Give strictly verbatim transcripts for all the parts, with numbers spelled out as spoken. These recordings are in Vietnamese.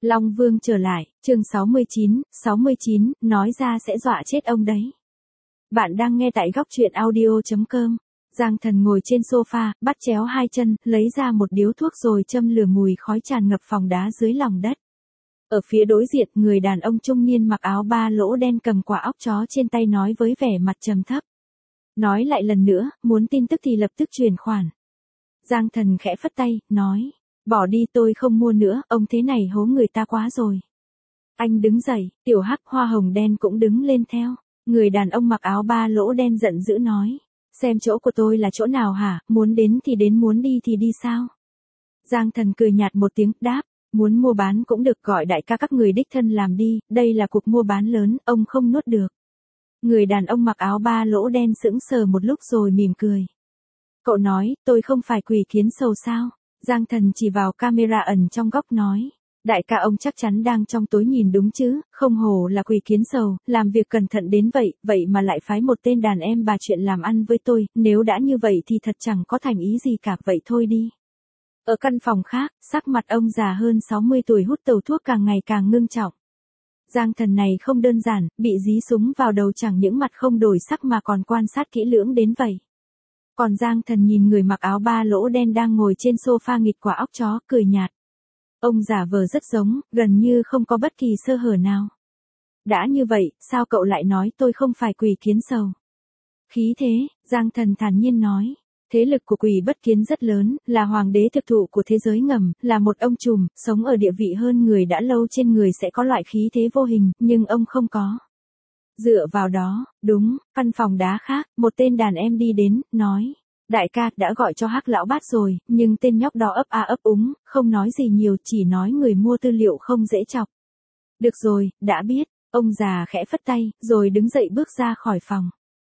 Long Vương trở lại, chương sáu mươi chín, sáu mươi chín, nói ra sẽ dọa chết ông đấy. Bạn đang nghe tại góc truyện audio chấm com. Giang Thần ngồi trên sofa, bắt chéo hai chân, lấy ra một điếu thuốc rồi châm lửa, mùi khói tràn ngập phòng đá dưới lòng đất. Ở phía đối diện, người đàn ông trung niên mặc áo ba lỗ đen cầm quả óc chó trên tay nói với vẻ mặt trầm thấp. Nói lại lần nữa, muốn tin tức thì lập tức chuyển khoản. Giang Thần khẽ phất tay, nói. Bỏ đi, tôi không mua nữa, ông thế này hố người ta quá rồi. Anh đứng dậy, Tiểu Hắc hoa hồng đen cũng đứng lên theo. Người đàn ông mặc áo ba lỗ đen giận dữ nói. Xem chỗ của tôi là chỗ nào hả, muốn đến thì đến, muốn đi thì đi sao? Giang Thần cười nhạt một tiếng, đáp. Muốn mua bán cũng được, gọi đại ca các người đích thân làm đi, đây là cuộc mua bán lớn, ông không nuốt được. Người đàn ông mặc áo ba lỗ đen sững sờ một lúc rồi mỉm cười. Cậu nói, tôi không phải quỷ kiến sầu sao? Giang Thần chỉ vào camera ẩn trong góc nói. Đại ca ông chắc chắn đang trong tối nhìn đúng chứ, không hổ là quỷ kiến sầu, làm việc cẩn thận đến vậy, vậy mà lại phái một tên đàn em bà chuyện làm ăn với tôi, nếu đã như vậy thì thật chẳng có thành ý gì cả, vậy thôi đi. Ở căn phòng khác, sắc mặt ông già hơn sáu mươi tuổi hút tẩu thuốc càng ngày càng ngưng trọng. Giang Thần này không đơn giản, bị dí súng vào đầu chẳng những mặt không đổi sắc mà còn quan sát kỹ lưỡng đến vậy. Còn Giang Thần nhìn người mặc áo ba lỗ đen đang ngồi trên sofa nghịch quả óc chó, cười nhạt. Ông giả vờ rất giống, gần như không có bất kỳ sơ hở nào. Đã như vậy, sao cậu lại nói tôi không phải quỷ kiến sầu? Khí thế, Giang Thần thản nhiên nói. Thế lực của quỷ bất kiến rất lớn, là hoàng đế thực thụ của thế giới ngầm, là một ông trùm, sống ở địa vị hơn người đã lâu, trên người sẽ có loại khí thế vô hình, nhưng ông không có. Dựa vào đó, đúng, căn phòng đá khác, một tên đàn em đi đến, nói. Đại ca đã gọi cho Hắc lão bát rồi, nhưng tên nhóc đó ấp a ấp úng, không nói gì nhiều, chỉ nói người mua tư liệu không dễ chọc. Được rồi, đã biết, ông già khẽ phất tay, rồi đứng dậy bước ra khỏi phòng.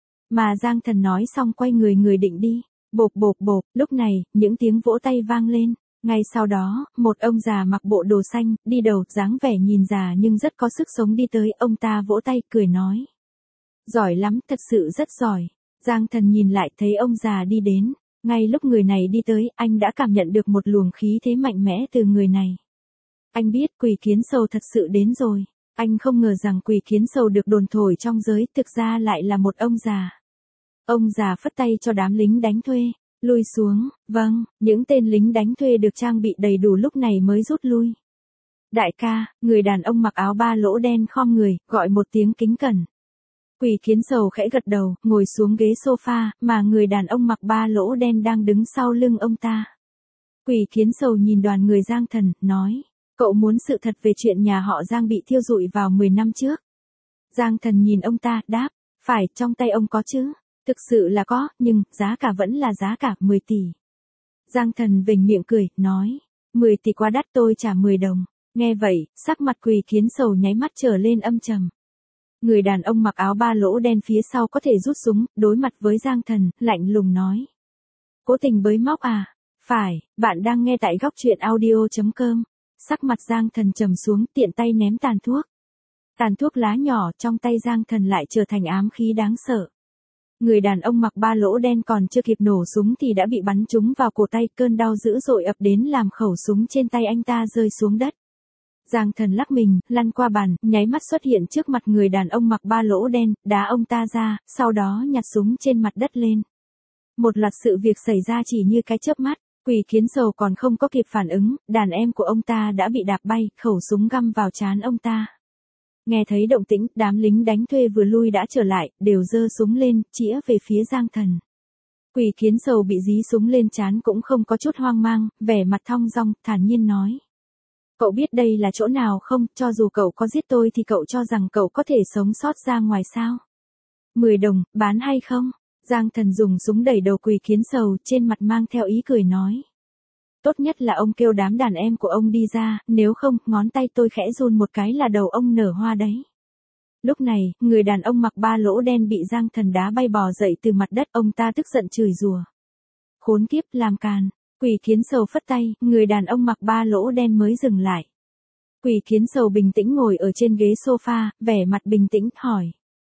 Mà Giang Thần nói xong quay người người định đi. Bộp bộp bộp, lúc này, những tiếng vỗ tay vang lên. Ngay sau đó, một ông già mặc bộ đồ xanh, đi đầu, dáng vẻ nhìn già nhưng rất có sức sống đi tới, ông ta vỗ tay, cười nói. Giỏi lắm, thật sự rất giỏi. Giang Thần nhìn lại thấy ông già đi đến. Ngay lúc người này đi tới, anh đã cảm nhận được một luồng khí thế mạnh mẽ từ người này. Anh biết quỷ kiến sầu thật sự đến rồi. Anh không ngờ rằng quỷ kiến sầu được đồn thổi trong giới, thực ra lại là một ông già. Ông già phất tay cho đám lính đánh thuê, lui xuống, vâng, những tên lính đánh thuê được trang bị đầy đủ lúc này mới rút lui. Đại ca, người đàn ông mặc áo ba lỗ đen khom người, gọi một tiếng kính cẩn. Quỷ kiến sầu khẽ gật đầu, ngồi xuống ghế sofa, mà người đàn ông mặc ba lỗ đen đang đứng sau lưng ông ta. Quỷ kiến sầu nhìn đoàn người Giang Thần, nói, cậu muốn sự thật về chuyện nhà họ Giang bị thiêu rụi vào mười năm trước. Giang Thần nhìn ông ta, đáp, phải, trong tay ông có chứ. Thực sự là có, nhưng, giá cả vẫn là giá cả, mười tỷ. Giang Thần vểnh miệng cười, nói, mười tỷ quá đắt, tôi trả mười đồng. Nghe vậy, sắc mặt quỷ kiến sầu nháy mắt trở lên âm trầm. Người đàn ông mặc áo ba lỗ đen phía sau có thể rút súng, đối mặt với Giang Thần, lạnh lùng nói. Cố tình bới móc à? Phải, bạn đang nghe tại góc truyện audio chấm com. Sắc mặt Giang Thần trầm xuống, tiện tay ném tàn thuốc. Tàn thuốc lá nhỏ trong tay Giang Thần lại trở thành ám khí đáng sợ. Người đàn ông mặc ba lỗ đen còn chưa kịp nổ súng thì đã bị bắn trúng vào cổ tay, cơn đau dữ dội ập đến làm khẩu súng trên tay anh ta rơi xuống đất. Giang Thần lắc mình, lăn qua bàn, nháy mắt xuất hiện trước mặt người đàn ông mặc ba lỗ đen, đá ông ta ra, sau đó nhặt súng trên mặt đất lên. Một loạt sự việc xảy ra chỉ như cái chớp mắt, quỷ kiến sầu còn không có kịp phản ứng, đàn em của ông ta đã bị đạp bay, khẩu súng găm vào trán ông ta. Nghe thấy động tĩnh, đám lính đánh thuê vừa lui đã trở lại, đều giơ súng lên, chĩa về phía Giang Thần. Quỷ kiến sầu bị dí súng lên trán cũng không có chút hoang mang, vẻ mặt thong dong, thản nhiên nói. Cậu biết đây là chỗ nào không, cho dù cậu có giết tôi thì cậu cho rằng cậu có thể sống sót ra ngoài sao? mười đồng, bán hay không? Giang Thần dùng súng đẩy đầu quỷ kiến sầu, trên mặt mang theo ý cười nói. Tốt nhất là ông kêu đám đàn em của ông đi ra, nếu không, ngón tay tôi khẽ run một cái là đầu ông nở hoa đấy. Lúc này, người đàn ông mặc ba lỗ đen bị Giang Thần đá bay bò dậy từ mặt đất, ông ta tức giận chửi rủa. Khốn kiếp, làm càn. Quỷ kiến sầu phất tay, người đàn ông mặc ba lỗ đen mới dừng lại. Quỷ kiến sầu bình tĩnh ngồi ở trên ghế sofa, vẻ mặt bình tĩnh, hỏi.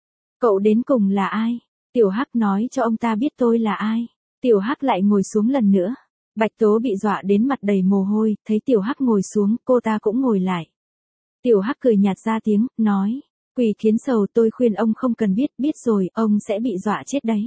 Cậu đến cùng là ai? Tiểu Hắc nói cho ông ta biết tôi là ai. Tiểu Hắc lại ngồi xuống lần nữa. Bạch Tố bị dọa đến mặt đầy mồ hôi, thấy Tiểu Hắc ngồi xuống, cô ta cũng ngồi lại. Tiểu Hắc cười nhạt ra tiếng, nói. Quỷ Kiến Sầu, tôi khuyên ông không cần biết, biết rồi, ông sẽ bị dọa chết đấy.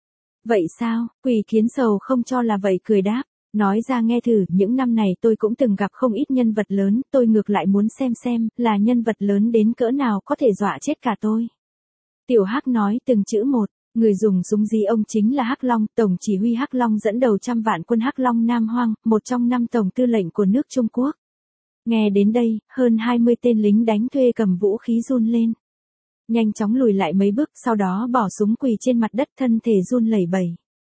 Vậy sao? Quỷ Kiến Sầu không cho là vậy, cười đáp. Nói ra nghe thử, những năm này tôi cũng từng gặp không ít nhân vật lớn, tôi ngược lại muốn xem xem, là nhân vật lớn đến cỡ nào có thể dọa chết cả tôi. Tiểu Hắc nói từng chữ một, người dùng súng gì ông chính là Hắc Long, tổng chỉ huy Hắc Long dẫn đầu trăm vạn quân Hắc Long Nam Hoang, một trong năm tổng tư lệnh của nước Trung Quốc. Nghe đến đây, hơn hai mươi tên lính đánh thuê cầm vũ khí run lên. Nhanh chóng lùi lại mấy bước, sau đó bỏ súng quỳ trên mặt đất, thân thể run lẩy bẩy.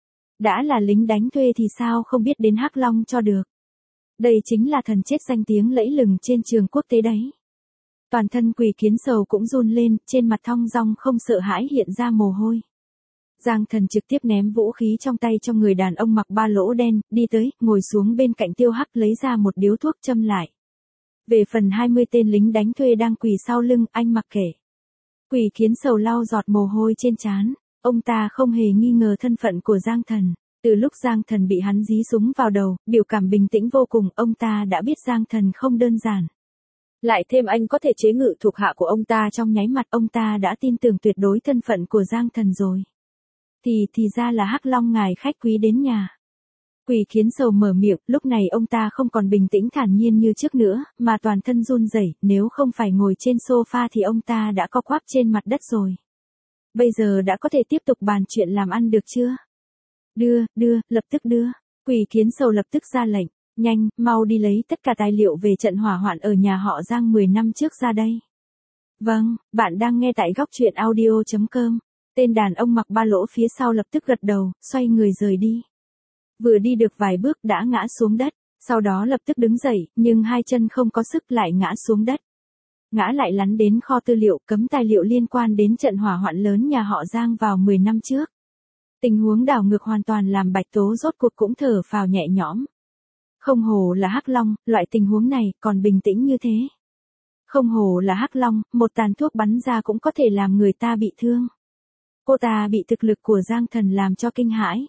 Đã là lính đánh thuê thì sao không biết đến Hắc Long cho được. Đây chính là thần chết danh tiếng lẫy lừng trên trường quốc tế đấy. Toàn thân Quỷ Kiến Sầu cũng run lên, trên mặt thong dong không sợ hãi hiện ra mồ hôi. Giang Thần trực tiếp ném vũ khí trong tay cho người đàn ông mặc ba lỗ đen, đi tới, ngồi xuống bên cạnh Tiêu Hắc lấy ra một điếu thuốc châm lại. Về phần hai mươi tên lính đánh thuê đang quỳ sau lưng, anh mặc kệ. Quỷ Kiến Sầu lau giọt mồ hôi trên trán, ông ta không hề nghi ngờ thân phận của Giang Thần. Từ lúc Giang Thần bị hắn dí súng vào đầu, biểu cảm bình tĩnh vô cùng, ông ta đã biết Giang Thần không đơn giản. Lại thêm anh có thể chế ngự thuộc hạ của ông ta trong nháy mặt, ông ta đã tin tưởng tuyệt đối thân phận của Giang Thần rồi. Thì thì ra là Hắc Long ngài khách quý đến nhà. Quỷ Kiến Sầu mở miệng, lúc này ông ta không còn bình tĩnh thản nhiên như trước nữa, mà toàn thân run rẩy, nếu không phải ngồi trên sofa thì ông ta đã co quắp trên mặt đất rồi. Bây giờ đã có thể tiếp tục bàn chuyện làm ăn được chưa? Đưa, đưa, lập tức đưa. Quỷ Kiến Sầu lập tức ra lệnh, nhanh, mau đi lấy tất cả tài liệu về trận hỏa hoạn ở nhà họ Giang mười năm trước ra đây. Vâng, bạn đang nghe tại góc truyện audio chấm com. Tên đàn ông mặc ba lỗ phía sau lập tức gật đầu, xoay người rời đi. Vừa đi được vài bước đã ngã xuống đất, sau đó lập tức đứng dậy, nhưng hai chân không có sức lại ngã xuống đất. Ngã lại lăn đến kho tư liệu cấm tài liệu liên quan đến trận hỏa hoạn lớn nhà họ Giang vào mười năm trước. Tình huống đảo ngược hoàn toàn làm Bạch Tố rốt cuộc cũng thở phào nhẹ nhõm. Không hổ là Hắc Long, loại tình huống này còn bình tĩnh như thế. Không hổ là Hắc Long, một tàn thuốc bắn ra cũng có thể làm người ta bị thương. Cô ta bị thực lực của Giang Thần làm cho kinh hãi.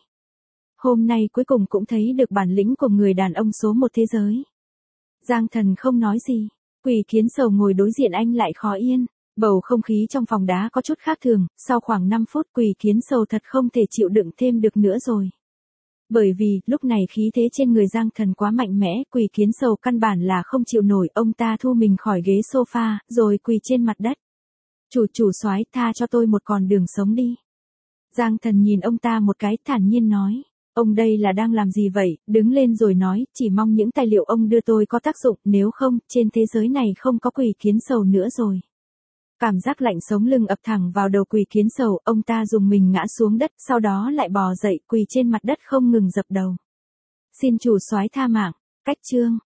Hôm nay cuối cùng cũng thấy được bản lĩnh của người đàn ông số một thế giới. Giang Thần không nói gì. Quỷ Kiến Sầu ngồi đối diện anh lại khó yên. Bầu không khí trong phòng đá có chút khác thường, sau khoảng năm phút Quỷ Kiến Sầu thật không thể chịu đựng thêm được nữa rồi. Bởi vì, lúc này khí thế trên người Giang Thần quá mạnh mẽ, Quỷ Kiến Sầu căn bản là không chịu nổi, ông ta thu mình khỏi ghế sofa, rồi quỳ trên mặt đất. Chủ chủ soái, tha cho tôi một con đường sống đi. Giang Thần nhìn ông ta một cái, thản nhiên nói. Ông đây là đang làm gì vậy, đứng lên rồi nói, chỉ mong những tài liệu ông đưa tôi có tác dụng, nếu không, trên thế giới này không có Quỷ Kiến Sầu nữa rồi. Cảm giác lạnh sống lưng ập thẳng vào đầu Quỷ Kiến Sầu, ông ta dùng mình ngã xuống đất, sau đó lại bò dậy, quỳ trên mặt đất không ngừng dập đầu. Xin chủ soái tha mạng, cách chương.